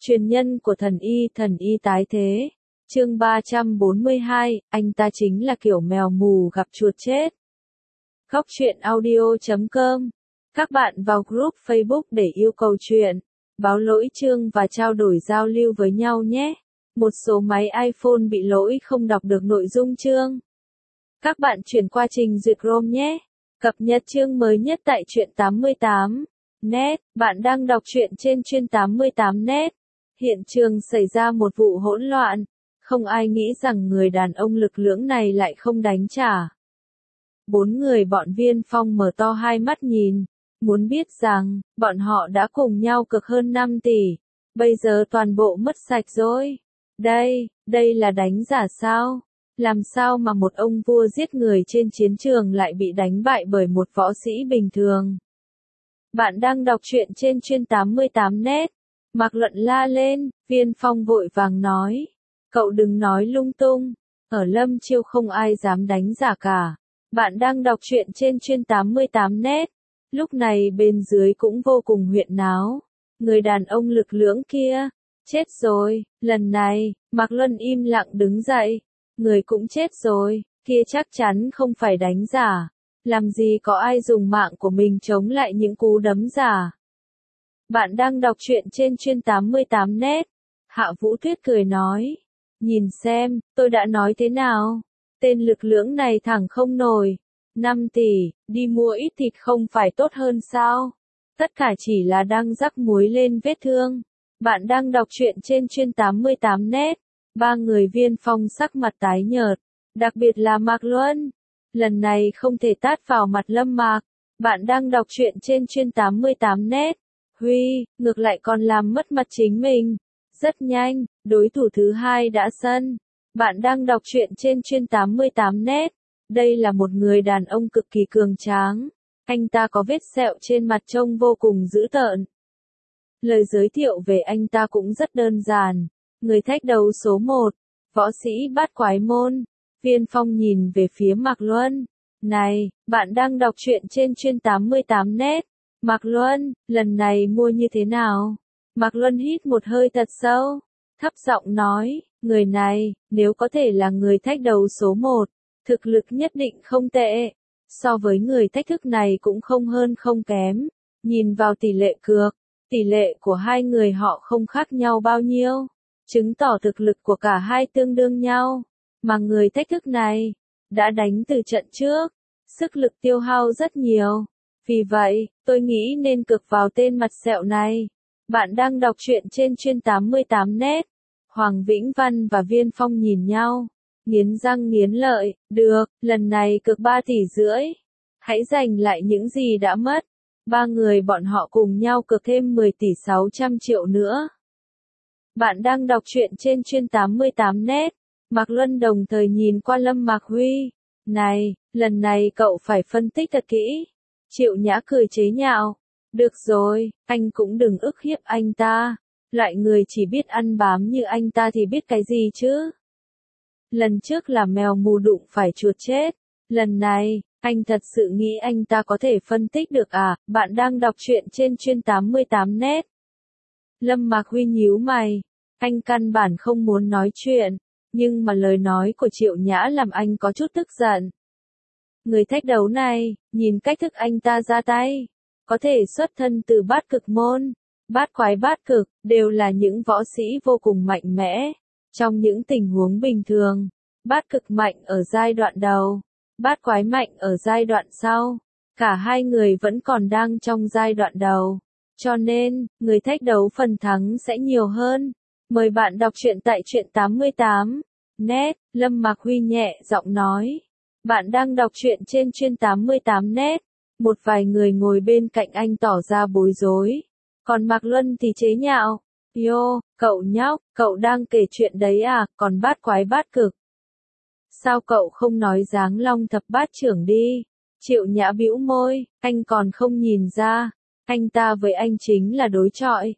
Truyền nhân của thần y tái thế. Chương 342, anh ta chính là kiểu mèo mù gặp chuột chết. Góc truyện audio.com. Các bạn vào group Facebook để yêu cầu chuyện, báo lỗi chương và trao đổi giao lưu với nhau nhé. Một số máy iPhone bị lỗi không đọc được nội dung chương. Các bạn chuyển qua trình duyệt Chrome nhé. Cập nhật chương mới nhất tại truyện 88net. Bạn đang đọc truyện trên truyện 88net. Hiện trường xảy ra một vụ hỗn loạn. Không ai nghĩ rằng người đàn ông lực lưỡng này lại không đánh trả. 4 người bọn Viên Phong mở to hai mắt nhìn. Muốn biết rằng, bọn họ đã cùng nhau cược hơn 5 tỷ. Bây giờ toàn bộ mất sạch rồi. Đây là đánh giả sao? Làm sao mà một ông vua giết người trên chiến trường lại bị đánh bại bởi một võ sĩ bình thường? Bạn đang đọc truyện trên truyện 88net. Mạc Luận la lên, Viên Phong vội vàng nói. Cậu đừng nói lung tung. Ở Lâm Chiêu không ai dám đánh giả cả. Bạn đang đọc truyện trên truyện 88net. Lúc này bên dưới cũng vô cùng huyễn náo. Người đàn ông lực lưỡng kia. Chết rồi, lần này, Mạc Luân im lặng đứng dậy. Người cũng chết rồi, kia chắc chắn không phải đánh giả. Làm gì có ai dùng mạng của mình chống lại những cú đấm giả. Bạn đang đọc truyện trên truyện 88net. Hạ Vũ Tuyết cười nói. Nhìn xem, tôi đã nói thế nào. Tên lực lưỡng này thẳng không nổi. 5 tỷ, đi mua ít thịt không phải tốt hơn sao? Tất cả chỉ là đang rắc muối lên vết thương. Bạn đang đọc truyện trên truyện 88net. Ba người Viên Phong sắc mặt tái nhợt. Đặc biệt là Mạc Luân. Lần này không thể tát vào mặt Lâm Mạc. Bạn đang đọc truyện trên truyện 88net. Huy, ngược lại còn làm mất mặt chính mình. Rất nhanh, đối thủ thứ hai đã sân. Bạn đang đọc truyện trên truyện 88net. Đây là một người đàn ông cực kỳ cường tráng. Anh ta có vết sẹo trên mặt trông vô cùng dữ tợn. Lời giới thiệu về anh ta cũng rất đơn giản. Người thách đấu số 1, võ sĩ Bát Quái Môn. Viên Phong nhìn về phía Mạc Luân. Này, bạn đang đọc truyện trên truyện 88net. Mạc Luân, lần này mua như thế nào? Mạc Luân hít một hơi thật sâu, thấp giọng nói, người này, nếu có thể là người thách đấu số 1, thực lực nhất định không tệ. So với người thách thức này cũng không hơn không kém. Nhìn vào tỷ lệ cược, tỷ lệ của hai người họ không khác nhau bao nhiêu, chứng tỏ thực lực của cả hai tương đương nhau. Mà người thách thức này, đã đánh từ trận trước, sức lực tiêu hao rất nhiều. Vì vậy, tôi nghĩ nên cược vào tên mặt sẹo này. Bạn đang đọc truyện trên truyện 88net. Hoàng Vĩnh Văn và Viên Phong nhìn nhau, nghiến răng nghiến lợi, được, lần này cược 3,5 tỷ. Hãy giành lại những gì đã mất. Ba người bọn họ cùng nhau cược thêm 10,6 tỷ nữa. Bạn đang đọc truyện trên truyện 88net. Mạc Luân đồng thời nhìn qua Lâm Mạc Huy. Này, lần này cậu phải phân tích thật kỹ. Triệu Nhã cười chế nhạo. Được rồi, anh cũng đừng ức hiếp anh ta. Loại người chỉ biết ăn bám như anh ta thì biết cái gì chứ. Lần trước là mèo mù đụng phải chuột chết. Lần này, anh thật sự nghĩ anh ta có thể phân tích được à? Bạn đang đọc truyện trên truyện 88net. Lâm Mạc Huy nhíu mày. Anh căn bản không muốn nói chuyện. Nhưng mà lời nói của Triệu Nhã làm anh có chút tức giận. Người thách đấu này, nhìn cách thức anh ta ra tay, có thể xuất thân từ Bát Cực Môn, Bát Quái Bát Cực, đều là những võ sĩ vô cùng mạnh mẽ. Trong những tình huống bình thường, Bát Cực mạnh ở giai đoạn đầu, Bát Quái mạnh ở giai đoạn sau. Cả hai người vẫn còn đang trong giai đoạn đầu. Cho nên, người thách đấu phần thắng sẽ nhiều hơn. Mời bạn đọc truyện tại truyện 88net. Lâm Mạc Huy nhẹ giọng nói. Bạn đang đọc truyện trên truyện 88net. Một vài người ngồi bên cạnh anh tỏ ra bối rối. Còn Mạc Luân thì chế nhạo. Yo, cậu nhóc, cậu đang kể chuyện đấy à, còn Bát Quái Bát Cực. Sao cậu không nói Giáng Long Thập Bát Trưởng đi? Triệu Nhã bĩu môi, anh còn không nhìn ra. Anh ta với anh chính là đối chọi.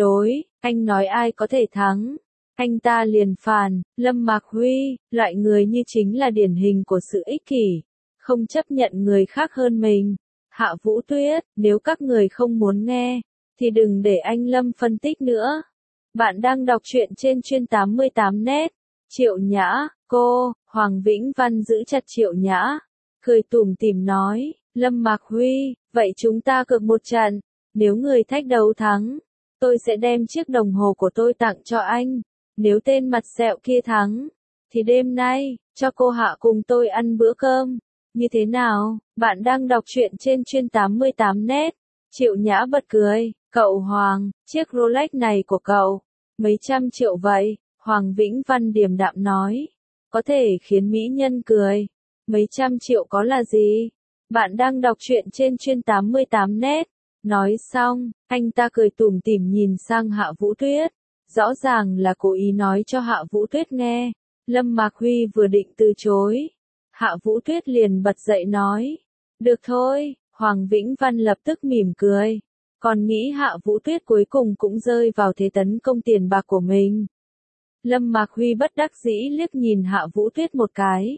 Anh nói ai có thể thắng. Anh ta liền phàn, Lâm Mạc Huy, loại người như chính là điển hình của sự ích kỷ. Không chấp nhận người khác hơn mình. Hạ Vũ Tuyết, nếu các người không muốn nghe, thì đừng để anh Lâm phân tích nữa. Bạn đang đọc truyện trên chuyên 88net. Triệu Nhã, cô, Hoàng Vĩnh Văn giữ chặt Triệu Nhã, cười tủm tỉm nói, Lâm Mạc Huy, vậy chúng ta cược một trận, nếu người thách đấu thắng, tôi sẽ đem chiếc đồng hồ của tôi tặng cho anh, nếu tên mặt sẹo kia thắng, thì đêm nay, cho cô Hạ cùng tôi ăn bữa cơm, như thế nào? Bạn đang đọc truyện trên chuyên 88net. Triệu Nhã bật cười, cậu Hoàng, chiếc Rolex này của cậu, mấy trăm triệu vậy, Hoàng Vĩnh Văn điềm đạm nói, có thể khiến mỹ nhân cười, mấy trăm triệu có là gì? Bạn đang đọc truyện trên chuyên 88net. Nói xong, anh ta cười tủm tỉm nhìn sang Hạ Vũ Tuyết, rõ ràng là cố ý nói cho Hạ Vũ Tuyết nghe. Lâm Mạc Huy vừa định từ chối, Hạ Vũ Tuyết liền bật dậy nói, được thôi, Hoàng Vĩnh Văn lập tức mỉm cười, còn nghĩ Hạ Vũ Tuyết cuối cùng cũng rơi vào thế tấn công tiền bạc của mình. Lâm Mạc Huy bất đắc dĩ liếc nhìn Hạ Vũ Tuyết một cái.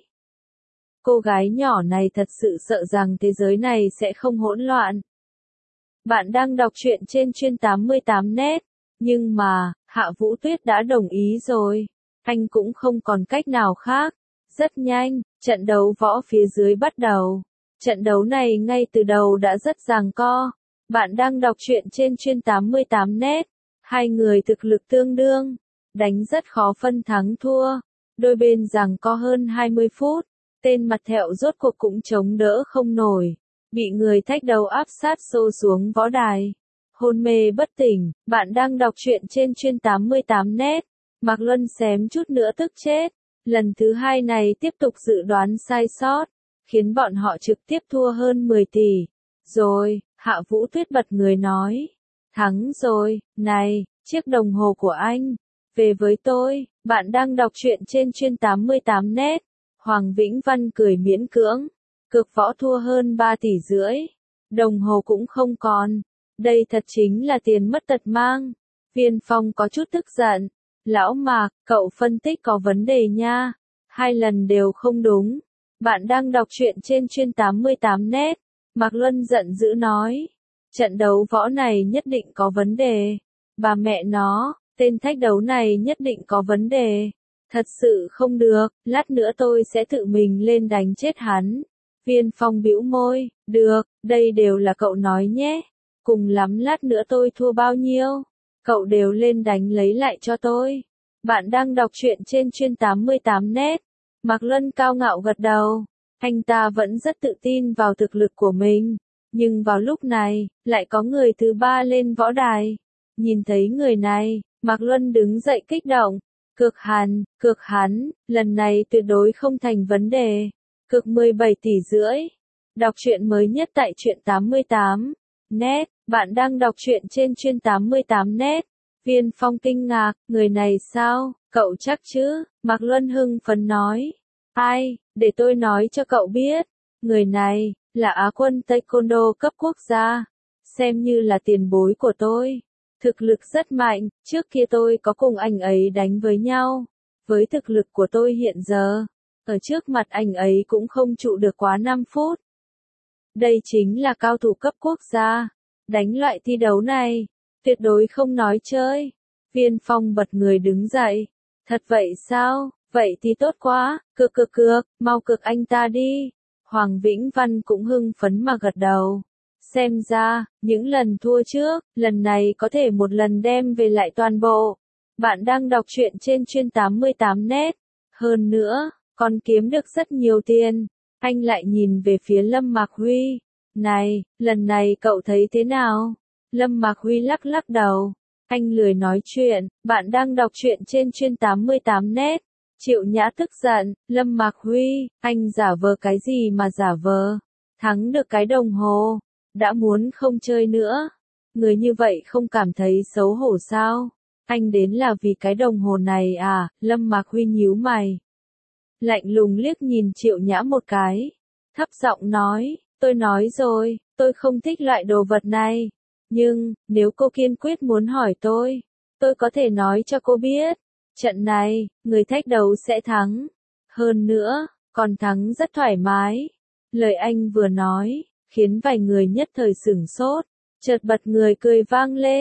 Cô gái nhỏ này thật sự sợ rằng thế giới này sẽ không hỗn loạn. Bạn đang đọc truyện trên chuyên 88net, nhưng mà, Hạ Vũ Tuyết đã đồng ý rồi, anh cũng không còn cách nào khác. Rất nhanh, trận đấu võ phía dưới bắt đầu. Trận đấu này ngay từ đầu đã rất giằng co. Bạn đang đọc truyện trên chuyên 88net. Hai người thực lực tương đương, đánh rất khó phân thắng thua. Đôi bên giằng co hơn 20 phút. Tên mặt thẹo rốt cuộc cũng chống đỡ không nổi, bị người thách đấu áp sát xô xuống võ đài. Hôn mê bất tỉnh, bạn đang đọc truyện trên chuyên 88net. Mạc Luân xém chút nữa tức chết. Lần thứ hai này tiếp tục dự đoán sai sót, khiến bọn họ trực tiếp thua hơn 10 tỷ. Rồi, Hạ Vũ Tuyết bật người nói, thắng rồi, này, chiếc đồng hồ của anh, về với tôi. Bạn đang đọc truyện trên chuyên 88net. Hoàng Vĩnh Văn cười miễn cưỡng, cược võ thua hơn 3 tỷ rưỡi, đồng hồ cũng không còn, đây thật chính là tiền mất tật mang. Viên Phong có chút tức giận, lão Mạc, cậu phân tích có vấn đề nha, 2 lần đều không đúng. Bạn đang đọc truyện trên chuyên 88net. Mạc Luân giận dữ nói, trận đấu võ này nhất định có vấn đề, bà mẹ nó, tên thách đấu này nhất định có vấn đề. Thật sự không được, lát nữa tôi sẽ tự mình lên đánh chết hắn. Viên Phong bĩu môi, được, đây đều là cậu nói nhé. Cùng lắm lát nữa tôi thua bao nhiêu, cậu đều lên đánh lấy lại cho tôi. Bạn đang đọc truyện trên chuyên 88net. Mạc Luân cao ngạo gật đầu. Anh ta vẫn rất tự tin vào thực lực của mình. Nhưng vào lúc này, lại có người thứ ba lên võ đài. Nhìn thấy người này, Mạc Luân đứng dậy kích động. Cược hắn, lần này tuyệt đối không thành vấn đề. Cược 17 tỷ rưỡi. Đọc truyện mới nhất tại truyện 88 net. Bạn đang đọc truyện trên chuyên 88 net. Viên Phong kinh ngạc, người này sao, cậu chắc chứ? Mạc Luân hưng phấn nói. Ai, để tôi nói cho cậu biết. Người này, là Á quân Taekwondo cấp quốc gia. Xem như là tiền bối của tôi. Thực lực rất mạnh, trước kia tôi có cùng anh ấy đánh với nhau. Với thực lực của tôi hiện giờ, ở trước mặt anh ấy cũng không trụ được quá 5 phút. Đây chính là cao thủ cấp quốc gia. Đánh loại thi đấu này, tuyệt đối không nói chơi. Viên Phong bật người đứng dậy. Thật vậy sao? Vậy thì tốt quá, cược, mau cược anh ta đi. Hoàng Vĩnh Văn cũng hưng phấn mà gật đầu. Xem ra, những lần thua trước, lần này có thể một lần đem về lại toàn bộ. Bạn đang đọc truyện trên chuyên 88 net. Hơn nữa, còn kiếm được rất nhiều tiền. Anh lại nhìn về phía Lâm Mạc Huy. Này, lần này cậu thấy thế nào? Lâm Mạc Huy lắc lắc đầu. Anh lười nói chuyện. Bạn đang đọc truyện trên chuyên 88 net. Triệu Nhã tức giận. Lâm Mạc Huy, anh giả vờ cái gì mà giả vờ? Thắng được cái đồng hồ. Đã muốn không chơi nữa. Người như vậy không cảm thấy xấu hổ sao? Anh đến là vì cái đồng hồ này à? Lâm Mạc Huy nhíu mày. Lạnh lùng liếc nhìn Triệu Nhã một cái. Thấp giọng nói, tôi nói rồi, tôi không thích loại đồ vật này. Nhưng, nếu cô kiên quyết muốn hỏi tôi có thể nói cho cô biết. Trận này, người thách đấu sẽ thắng. Hơn nữa, còn thắng rất thoải mái. Lời anh vừa nói, khiến vài người nhất thời sửng sốt, chợt bật người cười vang lên.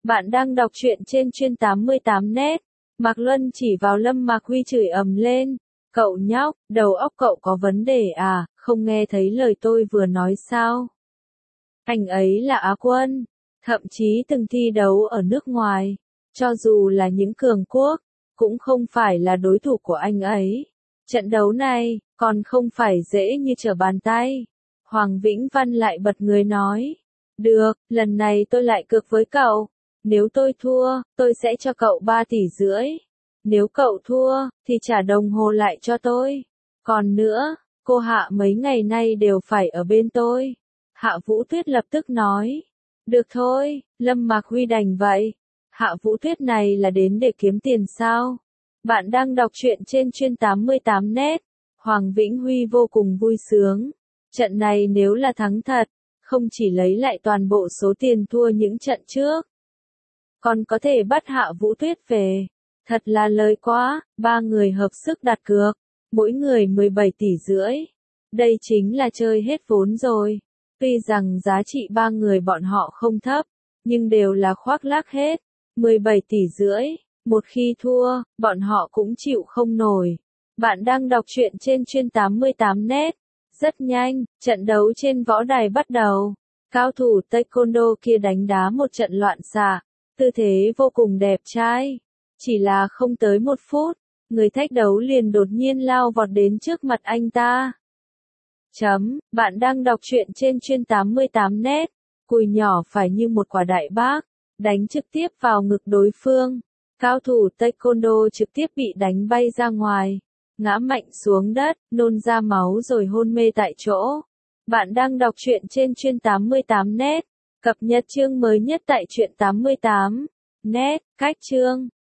Bạn đang đọc truyện trên chuyên 88 net. Mạc Luân chỉ vào Lâm Mạc Huy chửi ầm lên. Cậu nhóc, đầu óc cậu có vấn đề à, không nghe thấy lời tôi vừa nói sao? Anh ấy là Á quân, thậm chí từng thi đấu ở nước ngoài. Cho dù là những cường quốc, cũng không phải là đối thủ của anh ấy. Trận đấu này, còn không phải dễ như trở bàn tay. Hoàng Vĩnh Văn lại bật người nói. Được, lần này tôi lại cược với cậu. Nếu tôi thua, tôi sẽ cho cậu 3,5 tỷ. Nếu cậu thua, thì trả đồng hồ lại cho tôi. Còn nữa, cô Hạ mấy ngày nay đều phải ở bên tôi. Hạ Vũ Tuyết lập tức nói. Được thôi, Lâm Mạc Huy đành vậy. Hạ Vũ Tuyết này là đến để kiếm tiền sao? Bạn đang đọc truyện trên chuyên 88 net. Hoàng Vĩnh Huy vô cùng vui sướng. Trận này nếu là thắng thật, không chỉ lấy lại toàn bộ số tiền thua những trận trước, còn có thể bắt Hạ Vũ Tuyết về. Thật là lời quá, ba người hợp sức đặt cược, mỗi người 17,5 tỷ. Đây chính là chơi hết vốn rồi. Tuy rằng giá trị ba người bọn họ không thấp, nhưng đều là khoác lác hết. 17,5 tỷ, một khi thua, bọn họ cũng chịu không nổi. Bạn đang đọc truyện trên chuyên 88 net. Rất nhanh, trận đấu trên võ đài bắt đầu. Cao thủ taekwondo kia đánh đá một trận loạn xạ, tư thế vô cùng đẹp trai. Chỉ là không tới 1 phút, người thách đấu liền đột nhiên lao vọt đến trước mặt anh ta. Bạn đang đọc truyện trên chuyên 88 net. Cùi nhỏ phải như một quả đại bác, đánh trực tiếp vào ngực đối phương. Cao thủ taekwondo trực tiếp bị đánh bay ra ngoài, ngã mạnh xuống đất, nôn ra máu rồi hôn mê tại chỗ. Bạn đang đọc truyện trên chuyên 88 net. Cập nhật chương mới nhất tại truyện 88 net. Cách chương